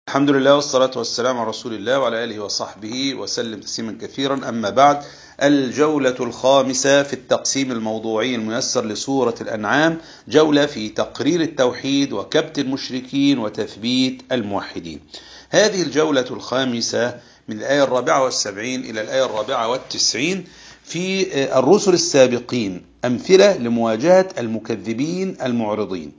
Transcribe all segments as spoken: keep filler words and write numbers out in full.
الحمد لله والصلاة والسلام على رسول الله وعلى آله وصحبه وسلم تسليما كثيرا. أما بعد، الجولة الخامسة في التقسيم الموضوعي الميسر لسورة الأنعام، جولة في تقرير التوحيد وكبت المشركين وتثبيت الموحدين. هذه الجولة الخامسة من الآية الرابعة والسبعين إلى الآية الرابعة والتسعين في الرسل السابقين، أمثلة لمواجهة المكذبين المعرضين.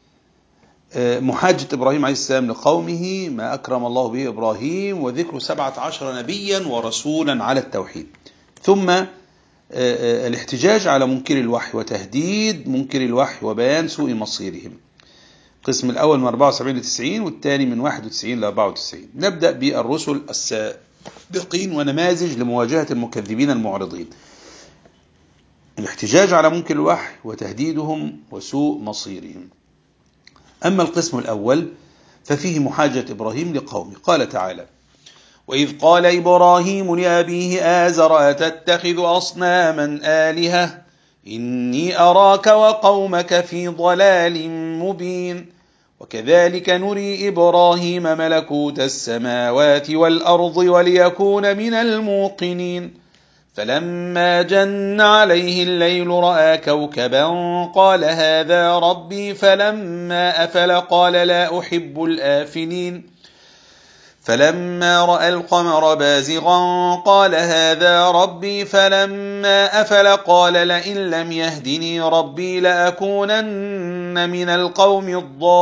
محاجة إبراهيم عليه السلام لقومه، ما أكرم الله به إبراهيم، وذكر سبعة عشر نبيا ورسولا على التوحيد. ثم الاحتجاج على منكر الوحي وتهديد منكر الوحي وبيان سوء مصيرهم. القسم الأول من أربعة وسبعين ل تسعين والثاني من واحد وتسعين ل أربعة وتسعين. نبدأ بالرسل السابقين ونماذج لمواجهة المكذبين المعرضين. الاحتجاج على منكر الوحي وتهديدهم وسوء مصيرهم. أما القسم الأول ففيه محاجة إبراهيم لقومه. قال تعالى: وإذ قال إبراهيم لأبيه آزر أتتخذ أصناما آلهة إني أراك وقومك في ضلال مبين وكذلك نري إبراهيم ملكوت السماوات والأرض وليكون من الموقنين فلما جن عليه الليل رأى كوكبا قال هذا ربي فلما أفل قال لا أحب الآفلين فلما رأى القمر بازغا قال هذا ربي فلما أفل قال لئن لم يهدني ربي لأكونن من القوم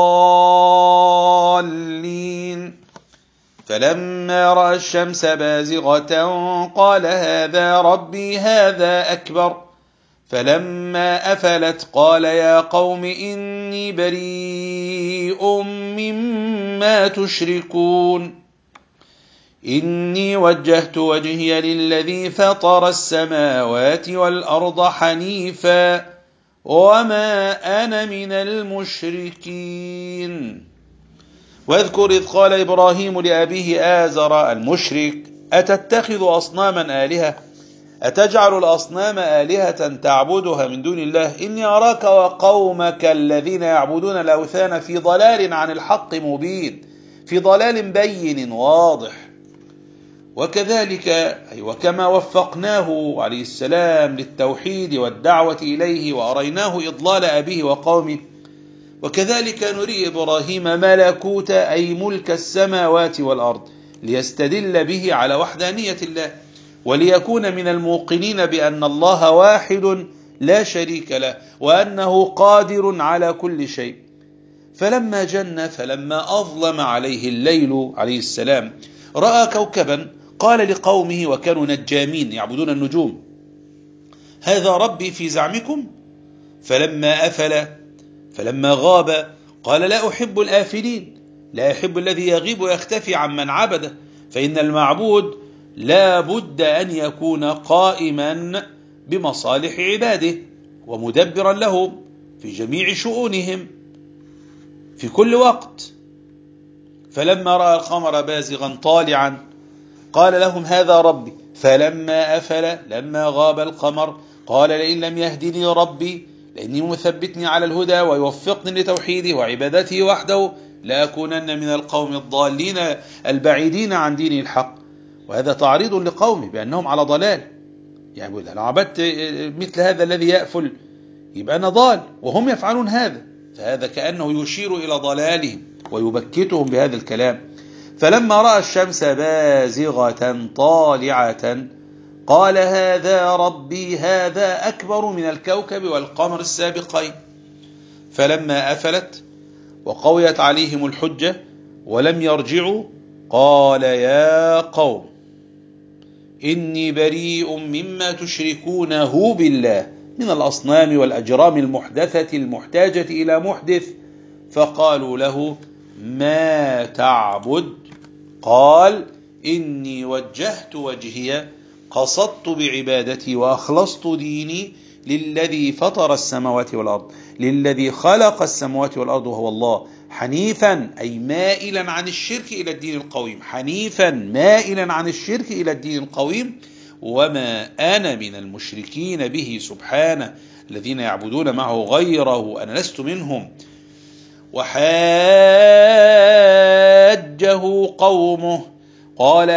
الضالين فلما رأى الشمس بازغة قال هذا ربي هذا أكبر فلما أفلت قال يا قوم إني بريء مما تشركون إني وجهت وجهي للذي فطر السماوات والأرض حنيفا وما أنا من المشركين. واذكر إذ قال إبراهيم لأبيه آزر المشرك أتتخذ أصناما آلهة أتجعل الأصنام آلهة تعبدها من دون الله إني أراك وقومك الذين يعبدون الأوثان في ضلال عن الحق مبين في ضلال بين واضح. وكذلك أي وكما وفقناه عليه السلام للتوحيد والدعوة إليه وأريناه إضلال أبيه وقومه، وكذلك نري إبراهيم ملكوت أي ملك السماوات والأرض ليستدل به على وحدانية الله وليكون من الموقنين بأن الله واحد لا شريك له وأنه قادر على كل شيء. فلما جن فلما أظلم عليه الليل عليه السلام رأى كوكبا قال لقومه وكانوا نجامين يعبدون النجوم هذا ربي في زعمكم فلما أفل فلما غاب قال لا أحب الآفلين لا أحب الذي يغيب ويختفي عمن عبده فإن المعبود لا بد أن يكون قائما بمصالح عباده ومدبرا لهم في جميع شؤونهم في كل وقت. فلما رأى القمر بازغا طالعا قال لهم هذا ربي فلما أفل لما غاب القمر قال لئن لم يهدني ربي لأني مثبتني على الهدى ويوفقني لتوحيده وعبادته وحده لأكونن من القوم الضالين البعيدين عن دين الحق. وهذا تعريض لقومه بأنهم على ضلال، يعني لو عبدت مثل هذا الذي يأفل يبقى أنا ضال وهم يفعلون هذا، فهذا كأنه يشير إلى ضلالهم ويبكتهم بهذا الكلام. فلما رأى الشمس بازغة طالعة قال هذا ربي هذا أكبر من الكوكب والقمر السابقين فلما أفلت وقويت عليهم الحجة ولم يرجعوا قال يا قوم إني بريء مما تشركونه بالله من الأصنام والأجرام المحدثة المحتاجة إلى محدث. فقالوا له ما تعبد قال إني وجهت وجهي قصدت بعبادتي وأخلصت ديني للذي فطر السماوات والأرض للذي خلق السماوات والأرض وهو الله حنيفا أي مائلا عن الشرك إلى الدين القويم حنيفا مائلا عن الشرك إلى الدين القويم وما أنا من المشركين به سبحانه الذين يعبدون معه غيره أنا لست منهم وحاجه قومه قال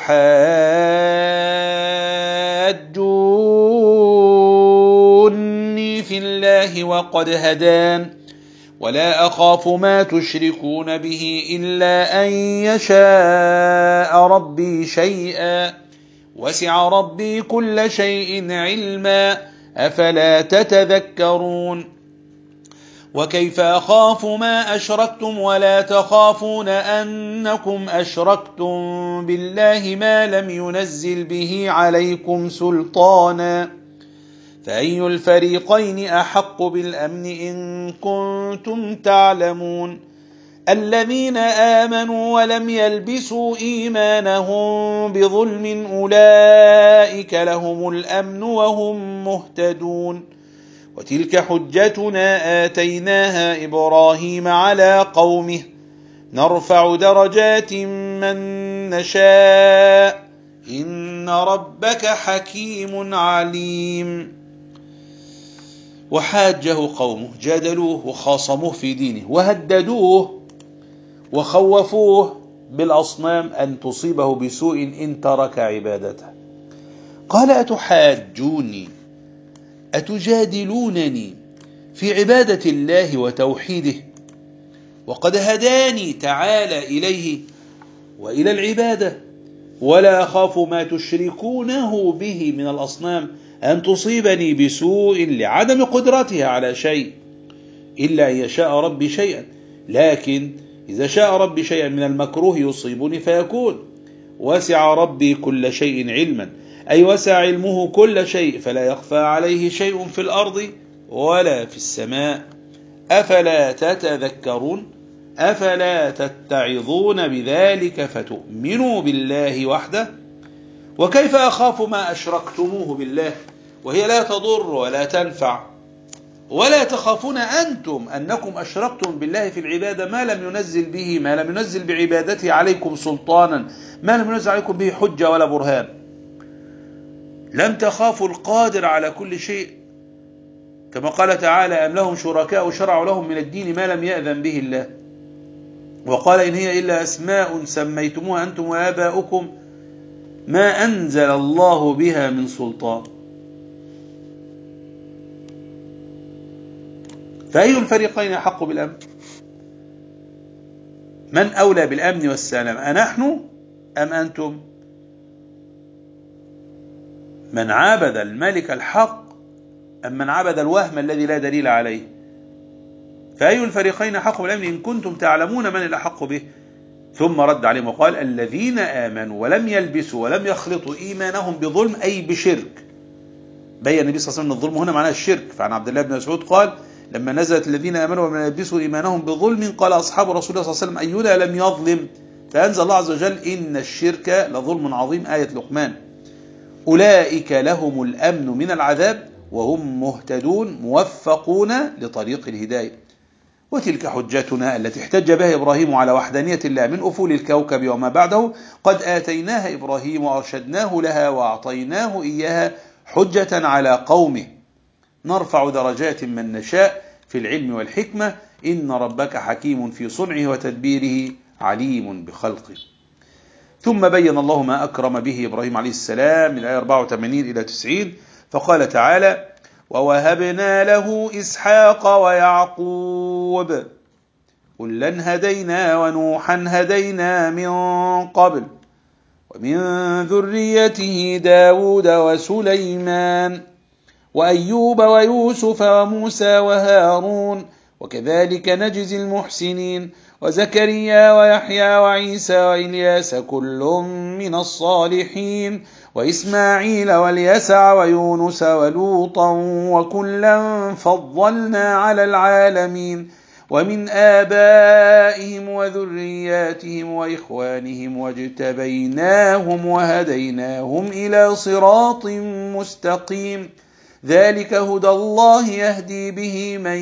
أتحاجوني في الله وقد هدان ولا أخاف ما تشركون به إلا أن يشاء ربي شيئا وسع ربي كل شيء علما أفلا تتذكرون وكيف أخاف ما أشركتم ولا تخافون أنكم أشركتم بالله ما لم ينزل به عليكم سلطانا فأي الفريقين أحق بالأمن إن كنتم تعلمون الذين آمنوا ولم يلبسوا إيمانهم بظلم أولئك لهم الأمن وهم مهتدون وتلك حجتنا آتيناها إبراهيم على قومه نرفع درجات من نشاء إن ربك حكيم عليم. وحاجه قومه، جادلوه وخاصموه في دينه وهددوه وخوفوه بالأصنام أن تصيبه بسوء إن ترك عبادته. قال أتحاجوني أتجادلونني في عبادة الله وتوحيده وقد هداني تعالى إليه وإلى العبادة ولا أخاف ما تشركونه به من الأصنام أن تصيبني بسوء لعدم قدرتها على شيء إلا أن يشاء ربي شيئا، لكن إذا شاء ربي شيئا من المكروه يصيبني فيكون. وسع ربي كل شيء علما، أي وسع علمه كل شيء فلا يخفى عليه شيء في الأرض ولا في السماء. أفلا تتذكرون، أفلا تتعظون بذلك فتؤمنوا بالله وحده. وكيف أخاف ما أشركتموه بالله وهي لا تضر ولا تنفع، ولا تخافون أنتم أنكم أشركتم بالله في العبادة ما لم ينزل به ما لم ينزل بعبادته عليكم سلطانا، ما لم ينزل عليكم به حجة ولا برهان. لم تخافوا القادر على كل شيء كما قال تعالى أم لهم شركاء شرعوا لهم من الدين ما لم يأذن به الله. وقال إن هي إلا أسماء سميتموها أنتم وآباؤكم ما أنزل الله بها من سلطان. فأي الفريقين أحق بالأمن؟ من أولى بالأمن والسلام، أنحن أم أنتم؟ من عابد الملك الحق أم من عبد الوهم الذي لا دليل عليه؟ فأي الفريقين أحق بالأمن إن كنتم تعلمون من الأحق به. ثم رد عليهم وقال الذين آمنوا ولم يلبسوا ولم يخلطوا إيمانهم بظلم أي بشرك. بين النبي صلى الله عليه وسلم الظلم هنا معناه الشرك. فعن عبد الله بن مسعود قال لما نزلت الذين آمنوا ولم يلبسوا إيمانهم بظلم قال أصحاب رسول الله صلى الله عليه وسلم أينا لم يظلم، فأنزل الله عز وجل إن الشرك لظلم عظيم، آية لقمان. أولئك لهم الأمن من العذاب وهم مهتدون موفقون لطريق الهداية. وتلك حجتنا التي احتج بها إبراهيم على وحدانية الله من أفول الكوكب وما بعده قد آتيناها إبراهيم وأرشدناه لها وأعطيناه إياها حجة على قومه نرفع درجات من نشاء في العلم والحكمة إن ربك حكيم في صنعه وتدبيره عليم بخلقه. ثم بين الله ما أكرم به إبراهيم عليه السلام من آية أربعة وثمانين إلى تسعين فقال تعالى ووهبنا له إسحاق ويعقوب كلا هدينا ونوحا هدينا من قبل ومن ذريته داود وسليمان وأيوب ويوسف وموسى وهارون وكذلك نجزي المحسنين وزكريا ويحيى وعيسى وإلياس كل من الصالحين وإسماعيل واليسع ويونس ولوطا وكلا فضلنا على العالمين ومن آبائهم وذرياتهم وإخوانهم واجتبيناهم وهديناهم إلى صراط مستقيم ذلك هدى الله يهدي به من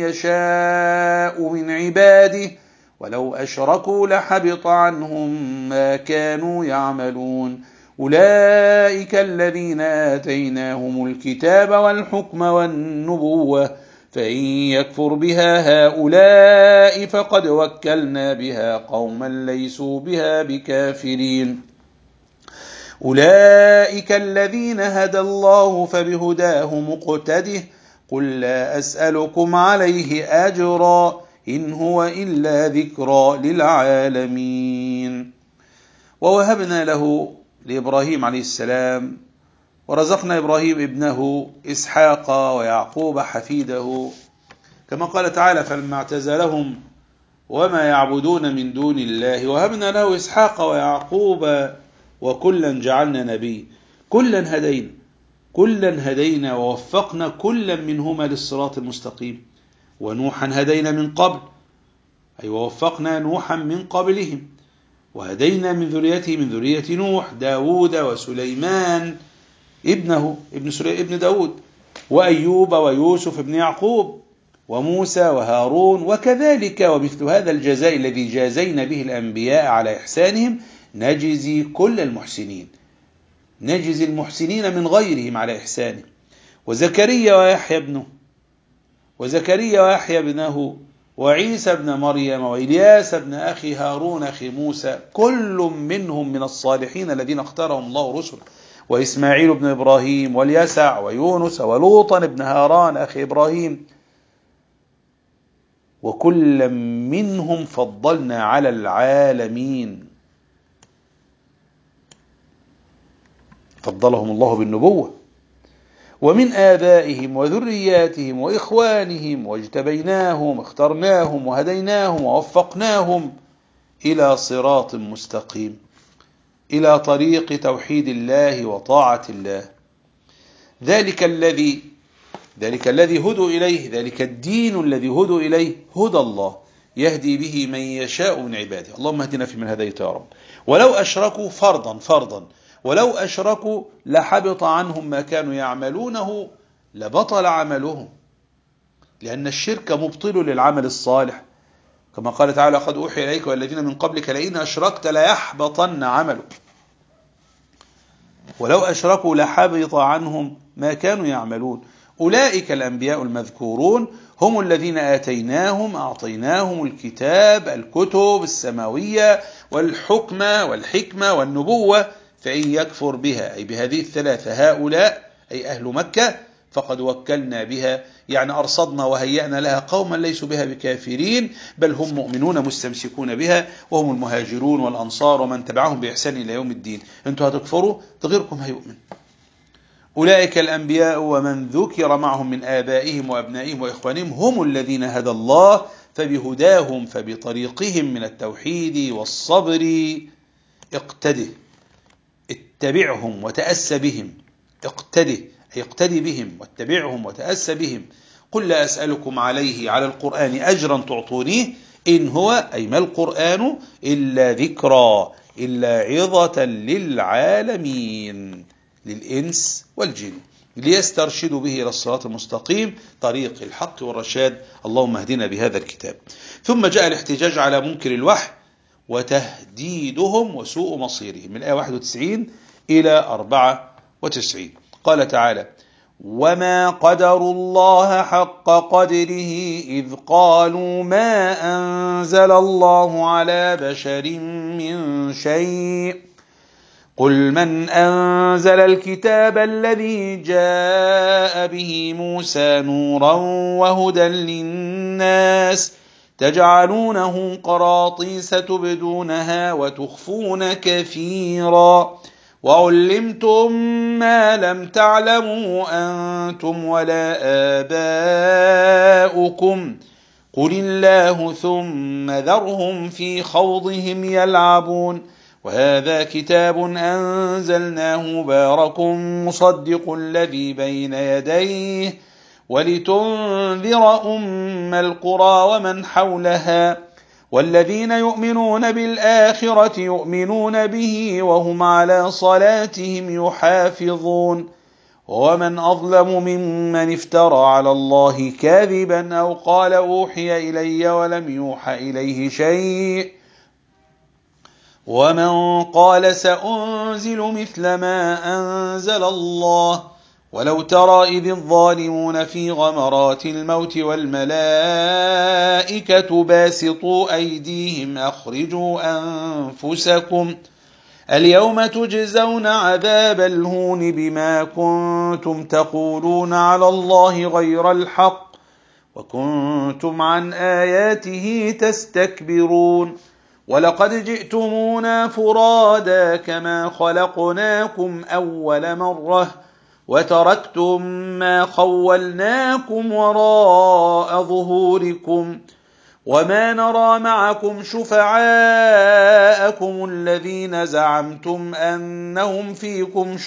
يشاء من عباده ولو أشركوا لحبط عنهم ما كانوا يعملون أولئك الذين آتيناهم الكتاب والحكم والنبوة فإن يكفر بها هؤلاء فقد وكلنا بها قوما ليسوا بها بكافرين. أولئك الذين هدى الله فبهداه مقتده قل لا أسألكم عليه أجرا إن هو إلا ذكرى للعالمين. ووهبنا له لإبراهيم عليه السلام ورزقنا إبراهيم ابنه إسحاق ويعقوب حفيده، كما قال تعالى فلما اعتزلهم وما يعبدون من دون الله وهبنا له إسحاق ويعقوب وكلا جعلنا نبي. كلا هدينا كلا هدينا ووفقنا كلا منهما للصراط المستقيم. ونوحا هدينا من قبل، أي ووفقنا نوحا من قبلهم، وهدينا من ذريته من ذرية نوح داود وسليمان ابنه ابن سليمان ابن داود، وأيوب ويوسف ابن يعقوب، وموسى وهارون. وكذلك ومثل هذا الجزاء الذي جازينا به الأنبياء على إحسانهم نجزي كل المحسنين، نجزي المحسنين من غيرهم على إحسانهم. وزكريا ويحيى ابنه وزكريا ويحيى ابنه وعيسى ابن مريم وإلياس ابن أخي هارون أخي موسى كل منهم من الصالحين الذين اختارهم الله رسلا. وإسماعيل ابن إبراهيم واليسع ويونس ولوطا ابن هاران أخي إبراهيم، وكل منهم فضلنا على العالمين، فضلهم الله بالنبوة. ومن آبائهم وذرياتهم وإخوانهم واجتبيناهم اخترناهم وهديناهم ووفقناهم إلى صراط مستقيم، إلى طريق توحيد الله وطاعة الله. ذلك الذي ذلك الذي هدوا إليه، ذلك الدين الذي هدوا إليه هدى الله يهدي به من يشاء من عباده. اللهم اهدنا فيمن هديت يا رب. ولو أشركوا فرضا فرضا ولو أشركوا لحبط عنهم ما كانوا يعملونه، لبطل عملهم، لأن الشرك مبطل للعمل الصالح، كما قال تعالى قد أوحي إليك والذين من قبلك لئن أشركت ليحبطن عملك. ولو أشركوا لحبط عنهم ما كانوا يعملون. أولئك الأنبياء المذكورون هم الذين آتيناهم أعطيناهم الكتاب الكتب السماوية والحكم والحكمة والنبوة، فإن يكفر بها أي بهذه الثلاثة هؤلاء أي أهل مكة فقد وكلنا بها، يعني أرصدنا وهيأنا لها قوما ليسوا بها بكافرين، بل هم مؤمنون مستمسكون بها، وهم المهاجرون والأنصار ومن تبعهم بإحسان إلى يوم الدين. أنتوا هتكفروا غيركم هيؤمن. أولئك الأنبياء ومن ذكر معهم من آبائهم وأبنائهم وإخوانهم هم الذين هدى الله فبهداهم فبطريقهم من التوحيد والصبر اقتده، اتبعهم وتأسى بهم. اقتده أي اقتدي بهم واتبعهم وتأسى بهم. قل لا أسألكم عليه على القرآن أجرا تعطونيه إن هو أي ما القرآن إلا ذكرى إلا عظة للعالمين، للإنس والجن، ليسترشدوا به إلى الصراط المستقيم طريق الحق والرشاد. اللهم اهدنا بهذا الكتاب. ثم جاء الاحتجاج على منكر الوحي وتهديدهم وسوء مصيرهم من الآية واحد وتسعين إلى أربعة وتسعين. قال تعالى وما قدروا الله حق قدره إذ قالوا ما أنزل الله على بشر من شيء قل من أنزل الكتاب الذي جاء به موسى نورا وهدى للناس تجعلونه قراطيس تبدونها وتخفون كثيرا وعلمتم ما لم تعلموا أنتم ولا آباؤكم قل الله ثم ذرهم في خوضهم يلعبون وهذا كتاب أنزلناه مبارك مصدق الذي بين يديه ولتنذر أم القرى ومن حولها والذين يؤمنون بالآخرة يؤمنون به وهم على صلاتهم يحافظون ومن أظلم ممن افترى على الله كاذبا أو قال أوحي إلي ولم يوحى إليه شيء ومن قال سأنزل مثل ما أنزل الله ولو ترى إذ الظالمون في غمرات الموت والملائكة باسطوا أيديهم أخرجوا أنفسكم اليوم تجزون عذاب الهون بما كنتم تقولون على الله غير الحق وكنتم عن آياته تستكبرون ولقد جئتمونا فرادا كما خلقناكم أول مرة وتركتم ما خولناكم وراء ظهوركم وما نرى معكم شفعاءكم الذين زعمتم أنهم فيكم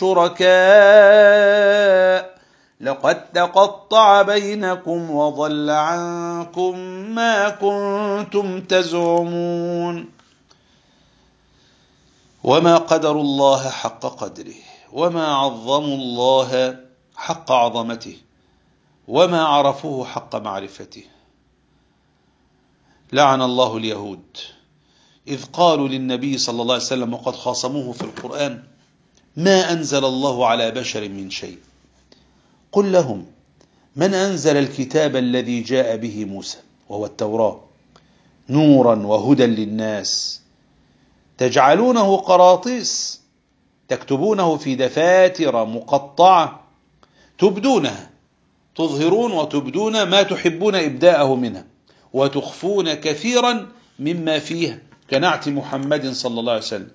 شركاء لقد تقطع بينكم وضل عنكم ما كنتم تزعمون وما قدروا الله حق قدره وما عظموا الله حق عظمته وما عرفوه حق معرفته. لعن الله اليهود إذ قالوا للنبي صلى الله عليه وسلم وقد خاصموه في القرآن ما أنزل الله على بشر من شيء قل لهم من أنزل الكتاب الذي جاء به موسى وهو التوراة نورا وهدى للناس تجعلونه قراطيس تكتبونه في دفاتر مقطعة تبدونها تظهرون وتبدون ما تحبون إبداءه منها وتخفون كثيرا مما فيها كنعت محمد صلى الله عليه وسلم.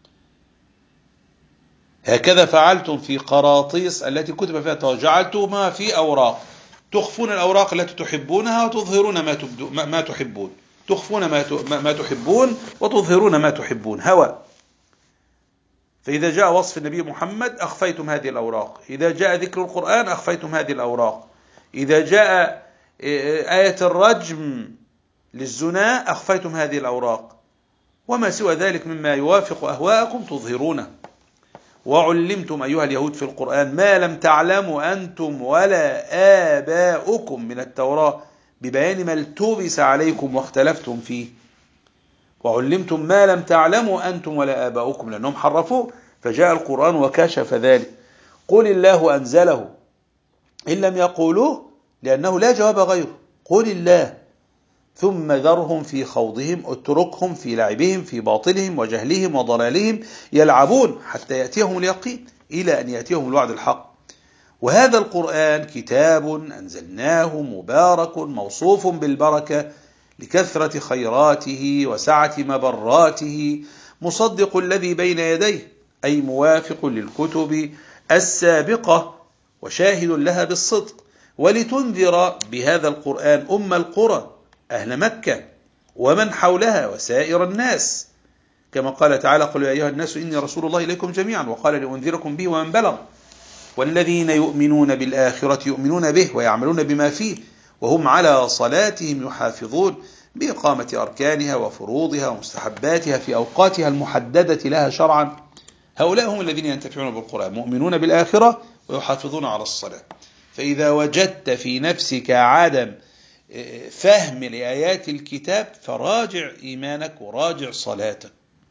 هكذا فعلتم في قراطيس التي كتب فيها وجعلتما في أوراق تخفون الأوراق التي تحبونها وتظهرون ما, ما تحبون تخفون ما, ما تحبون وتظهرون ما تحبون هوى. فإذا جاء وصف النبي محمد أخفيتم هذه الأوراق، إذا جاء ذكر القرآن أخفيتم هذه الأوراق، إذا جاء آية الرجم للزنا أخفيتم هذه الأوراق، وما سوى ذلك مما يوافق أهواءكم تظهرونه. وعلمتم أيها اليهود في القرآن ما لم تعلموا أنتم ولا آباؤكم من التوراة ببيان ما التبس عليكم واختلفتم فيه. وعلمتم ما لم تعلموا أنتم ولا آباؤكم لأنهم حرفوه فجاء القرآن وكشف ذلك. قل الله أنزله إن لم يقولوه لأنه لا جواب غيره، قل الله ثم ذرهم في خوضهم اتركهم في لعبهم في باطلهم وجهلهم وضلالهم يلعبون حتى يأتيهم اليقين إلى أن يأتيهم الوعد الحق. وهذا القرآن كتاب أنزلناه مبارك موصوف بالبركة لكثرة خيراته وسعة مبراته مصدق الذي بين يديه أي موافق للكتب السابقة وشاهد لها بالصدق، ولتنذر بهذا القرآن أم القرى أهل مكة ومن حولها وسائر الناس، كما قال تعالى قل يا أيها الناس إني رسول الله إليكم جميعا، وقال لأنذركم به ومن بلغ، والذين يؤمنون بالآخرة يؤمنون به ويعملون بما فيه وهم على صلاتهم يحافظون بإقامة أركانها وفروضها ومستحباتها في أوقاتها المحددة لها شرعا. هؤلاء هم الذين ينتفعون بالقرآن مؤمنون بالآخرة ويحافظون على الصلاة. فإذا وجدت في نفسك عدم فهم لآيات الكتاب فراجع إيمانك وراجع صلاتك.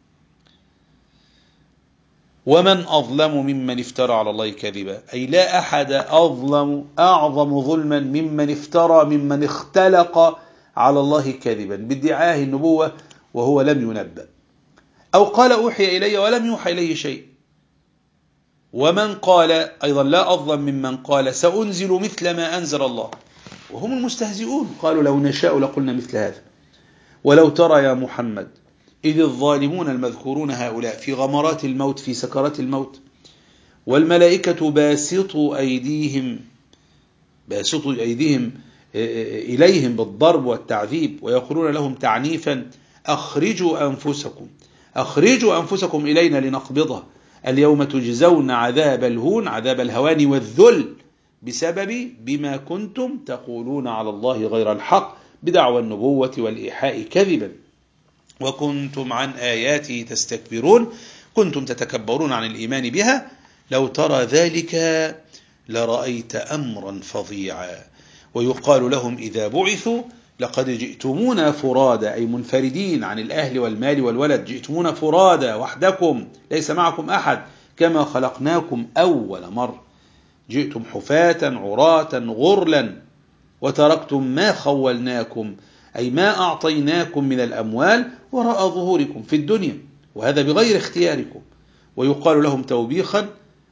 ومن أظلم ممن افترى على الله كذبا، أي لا أحد أظلم أعظم ظلما ممن افترى ممن اختلق على الله كذبا بادعاء النبوة وهو لم ينبأ، أو قال أوحي إلي ولم يوحى إليه شيء. ومن قال أيضا لا أظلم ممن قال سأنزل مثل ما أنزل الله وهم المستهزئون قالوا لو نشاء لقلنا مثل هذا. ولو ترى يا محمد إذ الظالمون المذكورون هؤلاء في غمرات الموت في سكرات الموت والملائكة باسطوا أيديهم باسطوا أيديهم إليهم بالضرب والتعذيب ويقولون لهم تعنيفا أخرجوا أنفسكم أخرجوا أنفسكم إلينا لنقبضها اليوم تجزون عذاب الهون عذاب الهوان والذل بسبب بما كنتم تقولون على الله غير الحق بدعوى النبوة والإيحاء كذبا وكنتم عن آياته تستكبرون، كنتم تتكبرون عن الإيمان بها. لو ترى ذلك لرأيت أمرا فظيعا. ويقال لهم إذا بعثوا لقد جئتمونا فرادا أي منفردين عن الأهل والمال والولد، جئتمونا فرادا وحدكم ليس معكم أحد كما خلقناكم أول مرة، جئتم حفاة عراة غرلا وتركتم ما خولناكم أي ما أعطيناكم من الأموال وراء ظهوركم في الدنيا، وهذا بغير اختياركم. ويقال لهم توبيخا: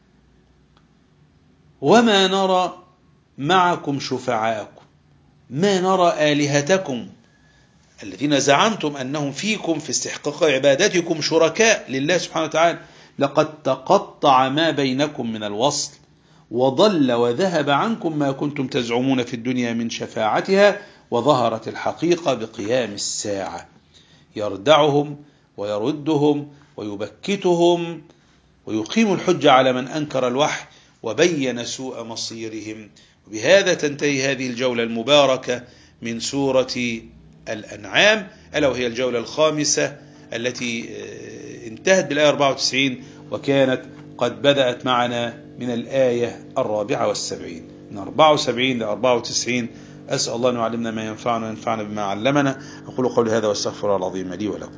وما نرى معكم شفعاءكم، ما نرى آلهتكم الذين زعمتم أنهم فيكم في استحقاق عبادتكم شركاء لله سبحانه وتعالى، لقد تقطع ما بينكم من الوصل وضل وذهب عنكم ما كنتم تزعمون في الدنيا من شفاعتها، وظهرت الحقيقة بقيام الساعة. يردعهم ويردهم ويبكتهم ويقيم الحجة على من أنكر الوحي وبين سوء مصيرهم. وبهذا تنتهي هذه الجولة المباركة من سورة الأنعام، ألا وهي الجولة الخامسة التي انتهت بالآية أربعة وتسعين، وكانت قد بدأت معنا من الآية الرابعة والسبعين، من أربعة وسبعين ل أربعة وتسعين. أسأل الله أن يعلمنا ما ينفعنا وينفعنا بما علمنا. أقول قولي هذا واستغفر الله العظيم لي ولكم.